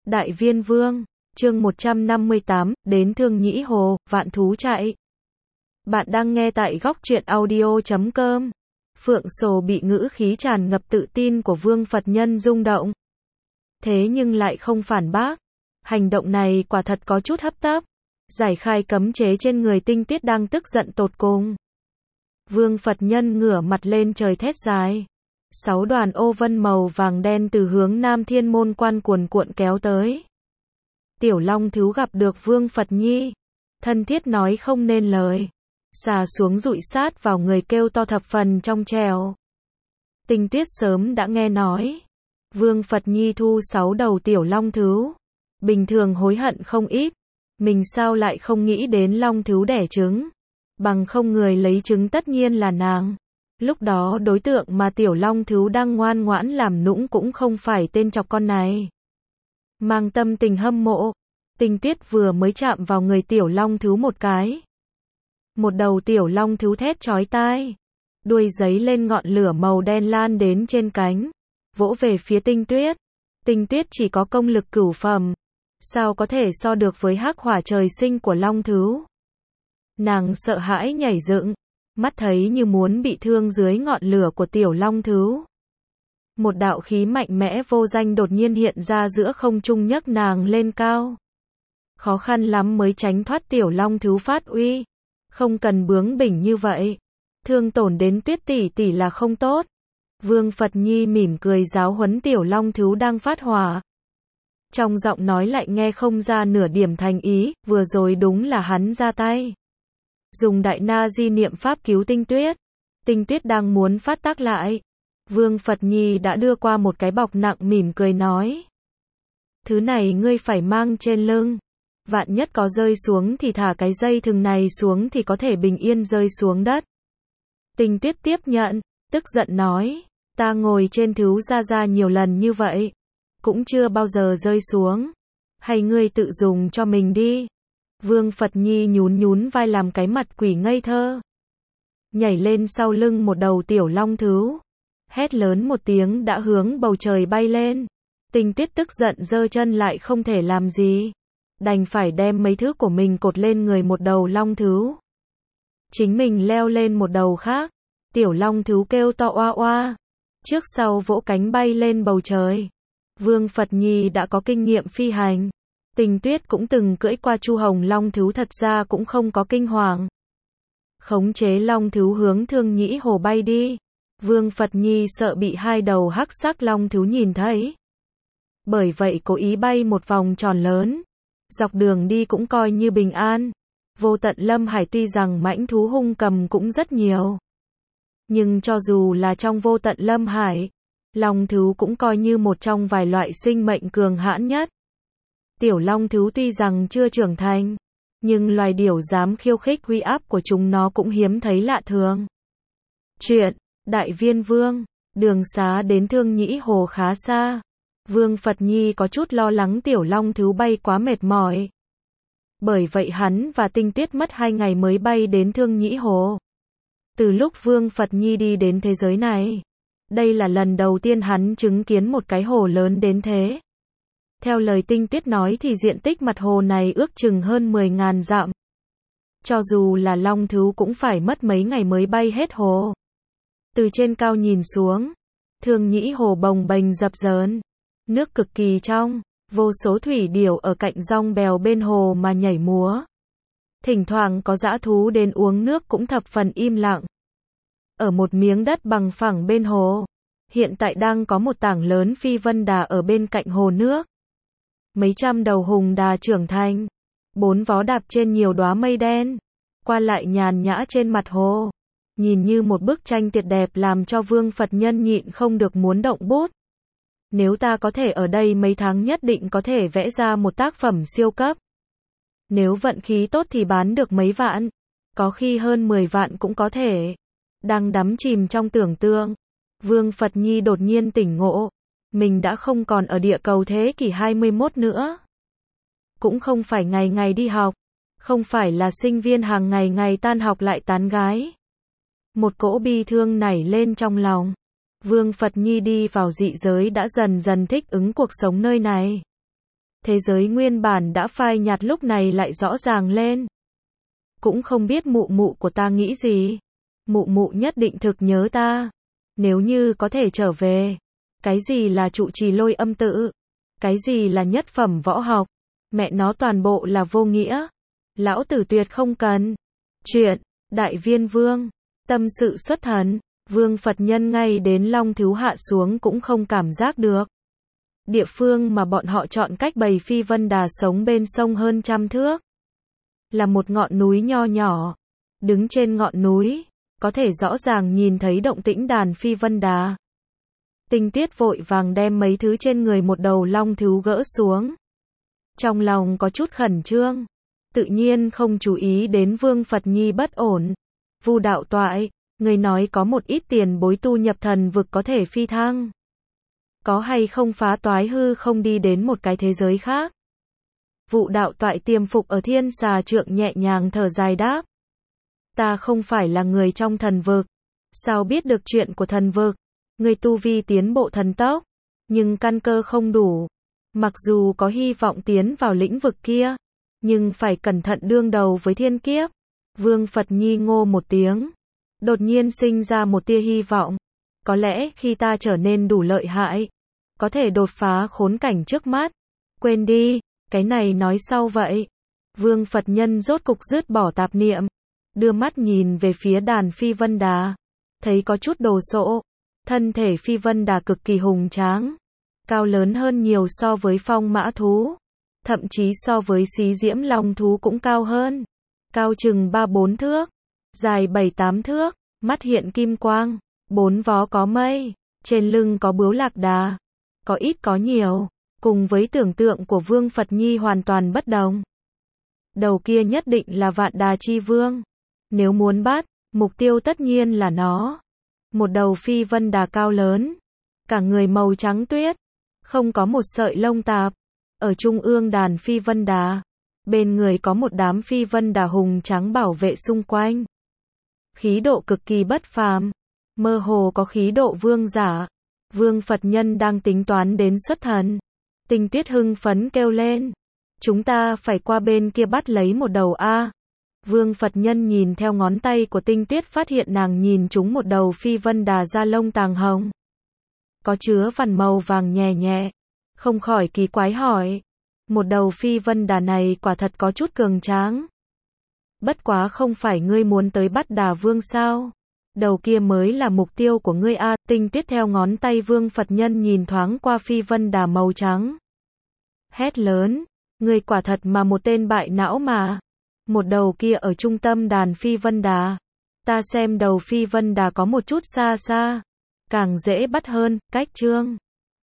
Đại Viên Vương, chương 158, đến Thương Nhĩ Hồ, vạn thú chạy. Bạn đang nghe tại góc truyện audio.com. Phượng Sồ bị ngữ khí tràn ngập tự tin của Vương Phật Nhân rung động. Thế nhưng lại không phản bác. Hành động này quả thật có chút hấp tấp. Giải khai cấm chế trên người Tinh Tuyết đang tức giận tột cùng. Vương Phật Nhân ngửa mặt lên trời thét dài. 6 đoàn ô vân màu vàng đen từ hướng Nam Thiên Môn Quan cuồn cuộn kéo tới. Tiểu Long Thứu gặp được Vương Phật Nhi, thân thiết nói không nên lời, xà xuống dụi sát vào người kêu to thập phần trong trẻo. Tinh Tuyết sớm đã nghe nói, Vương Phật Nhi thu 6 đầu Tiểu Long Thứu, bình thường hối hận không ít, mình sao lại không nghĩ đến Long Thứu đẻ trứng, bằng không người lấy trứng tất nhiên là nàng. Lúc đó đối tượng mà Tiểu Long Thứu đang ngoan ngoãn làm nũng cũng không phải tên chọc con này. Mang tâm tình hâm mộ, Tinh Tuyết vừa mới chạm vào người Tiểu Long Thứu một cái. Một đầu Tiểu Long Thứu thét chói tai, đuôi giấy lên ngọn lửa màu đen lan đến trên cánh, vỗ về phía Tinh Tuyết. Tinh Tuyết chỉ có công lực cửu phẩm, sao có thể so được với hắc hỏa trời sinh của Long Thứu. Nàng sợ hãi nhảy dựng, mắt thấy như muốn bị thương dưới ngọn lửa của Tiểu Long Thứu. Một đạo khí mạnh mẽ vô danh đột nhiên hiện ra giữa không trung nhấc nàng lên cao. Khó khăn lắm mới tránh thoát Tiểu Long Thứu phát uy. Không cần bướng bỉnh như vậy. Thương tổn đến Tuyết tỷ tỷ là không tốt. Vương Phật Nhi mỉm cười giáo huấn Tiểu Long Thứu đang phát hỏa. Trong giọng nói lại nghe không ra nửa điểm thành ý, vừa rồi đúng là hắn ra tay. Dùng đại na di niệm pháp cứu Tinh Tuyết. Tinh Tuyết đang muốn phát tác lại. Vương Phật Nhi đã đưa qua một cái bọc nặng mỉm cười nói. Thứ này ngươi phải mang trên lưng. Vạn nhất có rơi xuống thì thả cái dây thừng này xuống thì có thể bình yên rơi xuống đất. Tinh Tuyết tiếp nhận, tức giận nói. Ta ngồi trên Thứu Gia Gia nhiều lần như vậy, cũng chưa bao giờ rơi xuống. Hay ngươi tự dùng cho mình đi. Vương Phật Nhi nhún nhún vai làm cái mặt quỷ ngây thơ. Nhảy lên sau lưng một đầu Tiểu Long Thứu. Hét lớn một tiếng đã hướng bầu trời bay lên. Tinh Tuyết tức giận giơ chân lại không thể làm gì. Đành phải đem mấy thứ của mình cột lên người một đầu Long Thứu. Chính mình leo lên một đầu khác. Tiểu Long Thứu kêu to oa oa. Trước sau vỗ cánh bay lên bầu trời. Vương Phật Nhi đã có kinh nghiệm phi hành. Tinh Tuyết cũng từng cưỡi qua Chu Hồng Long Thứu thật ra cũng không có kinh hoàng. Khống chế Long Thứu hướng Thương Nhĩ Hồ bay đi. Vương Phật Nhi sợ bị hai đầu hắc sắc Long Thứu nhìn thấy. Bởi vậy cố ý bay một vòng tròn lớn. Dọc đường đi cũng coi như bình an. Vô Tận Lâm Hải tuy rằng mãnh thú hung cầm cũng rất nhiều. Nhưng cho dù là trong Vô Tận Lâm Hải, Long Thứu cũng coi như một trong vài loại sinh mệnh cường hãn nhất. Tiểu Long Thứu tuy rằng chưa trưởng thành, nhưng loài điểu dám khiêu khích uy áp của chúng nó cũng hiếm thấy lạ thường. Chuyện Đại Viên Vương, đường xá đến Thương Nhĩ Hồ khá xa. Vương Phật Nhi có chút lo lắng Tiểu Long Thứu bay quá mệt mỏi. Bởi vậy hắn và Tinh Tuyết mất 2 ngày mới bay đến Thương Nhĩ Hồ. Từ lúc Vương Phật Nhi đi đến thế giới này, đây là lần đầu tiên hắn chứng kiến một cái hồ lớn đến thế. Theo lời Tinh Tuyết nói thì diện tích mặt hồ này ước chừng hơn 10.000 dặm. Cho dù là Long Thứu cũng phải mất mấy ngày mới bay hết hồ. Từ trên cao nhìn xuống, Thương Nhĩ Hồ bồng bềnh dập dờn, nước cực kỳ trong, vô số thủy điểu ở cạnh dong bèo bên hồ mà nhảy múa. Thỉnh thoảng có dã thú đến uống nước cũng thập phần im lặng. Ở một miếng đất bằng phẳng bên hồ, hiện tại đang có một tảng lớn phi vân đà ở bên cạnh hồ nước. Mấy trăm đầu hùng đà trưởng thành, 4 vó đạp trên nhiều đóa mây đen, qua lại nhàn nhã trên mặt hồ. Nhìn như một bức tranh tuyệt đẹp làm cho Vương Phật Nhân nhịn không được muốn động bút. Nếu ta có thể ở đây mấy tháng nhất định có thể vẽ ra một tác phẩm siêu cấp. Nếu vận khí tốt thì bán được mấy vạn, có khi hơn 10 vạn cũng có thể. Đang đắm chìm trong tưởng tượng, Vương Phật Nhi đột nhiên tỉnh ngộ. Mình đã không còn ở địa cầu thế kỷ 21 nữa. Cũng không phải ngày ngày đi học. Không phải là sinh viên hàng ngày ngày tan học lại tán gái. Một cỗ bi thương nảy lên trong lòng. Vương Phật Nhi đi vào dị giới đã dần dần thích ứng cuộc sống nơi này. Thế giới nguyên bản đã phai nhạt lúc này lại rõ ràng lên. Cũng không biết mụ mụ của ta nghĩ gì. Mụ mụ nhất định thực nhớ ta. Nếu như có thể trở về. Cái gì là trụ trì Lôi Âm tự? Cái gì là nhất phẩm võ học? Mẹ nó toàn bộ là vô nghĩa. Lão tử tuyệt không cần. Chuyện, Đại Viên Vương, tâm sự xuất thần, Vương Phật Nhân ngay đến long thú hạ xuống cũng không cảm giác được. Địa phương mà bọn họ chọn cách bầy Phi Vân Đà sống bên sông hơn 100 thước. Là một ngọn núi nho nhỏ. Đứng trên ngọn núi, có thể rõ ràng nhìn thấy động tĩnh đàn Phi Vân Đà. Tinh Tuyết vội vàng đem mấy thứ trên người một đầu long thú gỡ xuống. Trong lòng có chút khẩn trương. Tự nhiên không chú ý đến Vương Phật Nhi bất ổn. Vu đạo toại, người nói có một ít tiền bối tu nhập thần vực có thể phi thăng. Có hay không phá toái hư không đi đến một cái thế giới khác? Vụ đạo toại tiềm phục ở Thiên Xà Trượng nhẹ nhàng thở dài đáp. Ta không phải là người trong thần vực. Sao biết được chuyện của thần vực? Người tu vi tiến bộ thần tốc, nhưng căn cơ không đủ. Mặc dù có hy vọng tiến vào lĩnh vực kia, nhưng phải cẩn thận đương đầu với thiên kiếp. Vương Phật Nhi ngô một tiếng. Đột nhiên sinh ra một tia hy vọng. Có lẽ khi ta trở nên đủ lợi hại, có thể đột phá khốn cảnh trước mắt. Quên đi, cái này nói sau vậy. Vương Phật Nhân rốt cục dứt bỏ tạp niệm. Đưa mắt nhìn về phía đàn Phi Vân Đà. Thấy có chút đồ sộ. Thân thể Phi Vân Đà cực kỳ hùng tráng. Cao lớn hơn nhiều so với phong mã thú. Thậm chí so với xí diễm long thú cũng cao hơn. Cao chừng 3-4 thước. Dài 7-8 thước. Mắt hiện kim quang. 4 vó có mây. Trên lưng có bướu lạc đà. Có ít có nhiều. Cùng với tưởng tượng của Vương Phật Nhi hoàn toàn bất đồng. Đầu kia nhất định là Vạn Đà Chi Vương. Nếu muốn bắt, mục tiêu tất nhiên là nó. Một đầu Phi Vân Đà cao lớn. Cả người màu trắng tuyết. Không có một sợi lông tạp. Ở trung ương đàn Phi Vân Đà. Bên người có một đám Phi Vân Đà hùng trắng bảo vệ xung quanh. Khí độ cực kỳ bất phàm. Mơ hồ có khí độ vương giả. Vương Phật Nhân đang tính toán đến xuất thần. Tinh Tuyết hưng phấn kêu lên. Chúng ta phải qua bên kia bắt lấy một đầu A. Vương Phật Nhân nhìn theo ngón tay của Tinh Tuyết phát hiện nàng nhìn chúng một đầu Phi Vân Đà da lông tàng hồng. Có chứa vằn màu vàng nhẹ nhẹ. Không khỏi kỳ quái hỏi. Một đầu Phi Vân Đà này quả thật có chút cường tráng. Bất quá không phải ngươi muốn tới bắt Đà Vương sao? Đầu kia mới là mục tiêu của ngươi a. Tinh Tuyết theo ngón tay Vương Phật Nhân nhìn thoáng qua Phi Vân Đà màu trắng. Hét lớn. Ngươi quả thật mà một tên bại não mà. Một đầu kia ở trung tâm đàn Phi Vân Đà. Ta xem đầu Phi Vân Đà có một chút xa xa. Càng dễ bắt hơn, cách chương.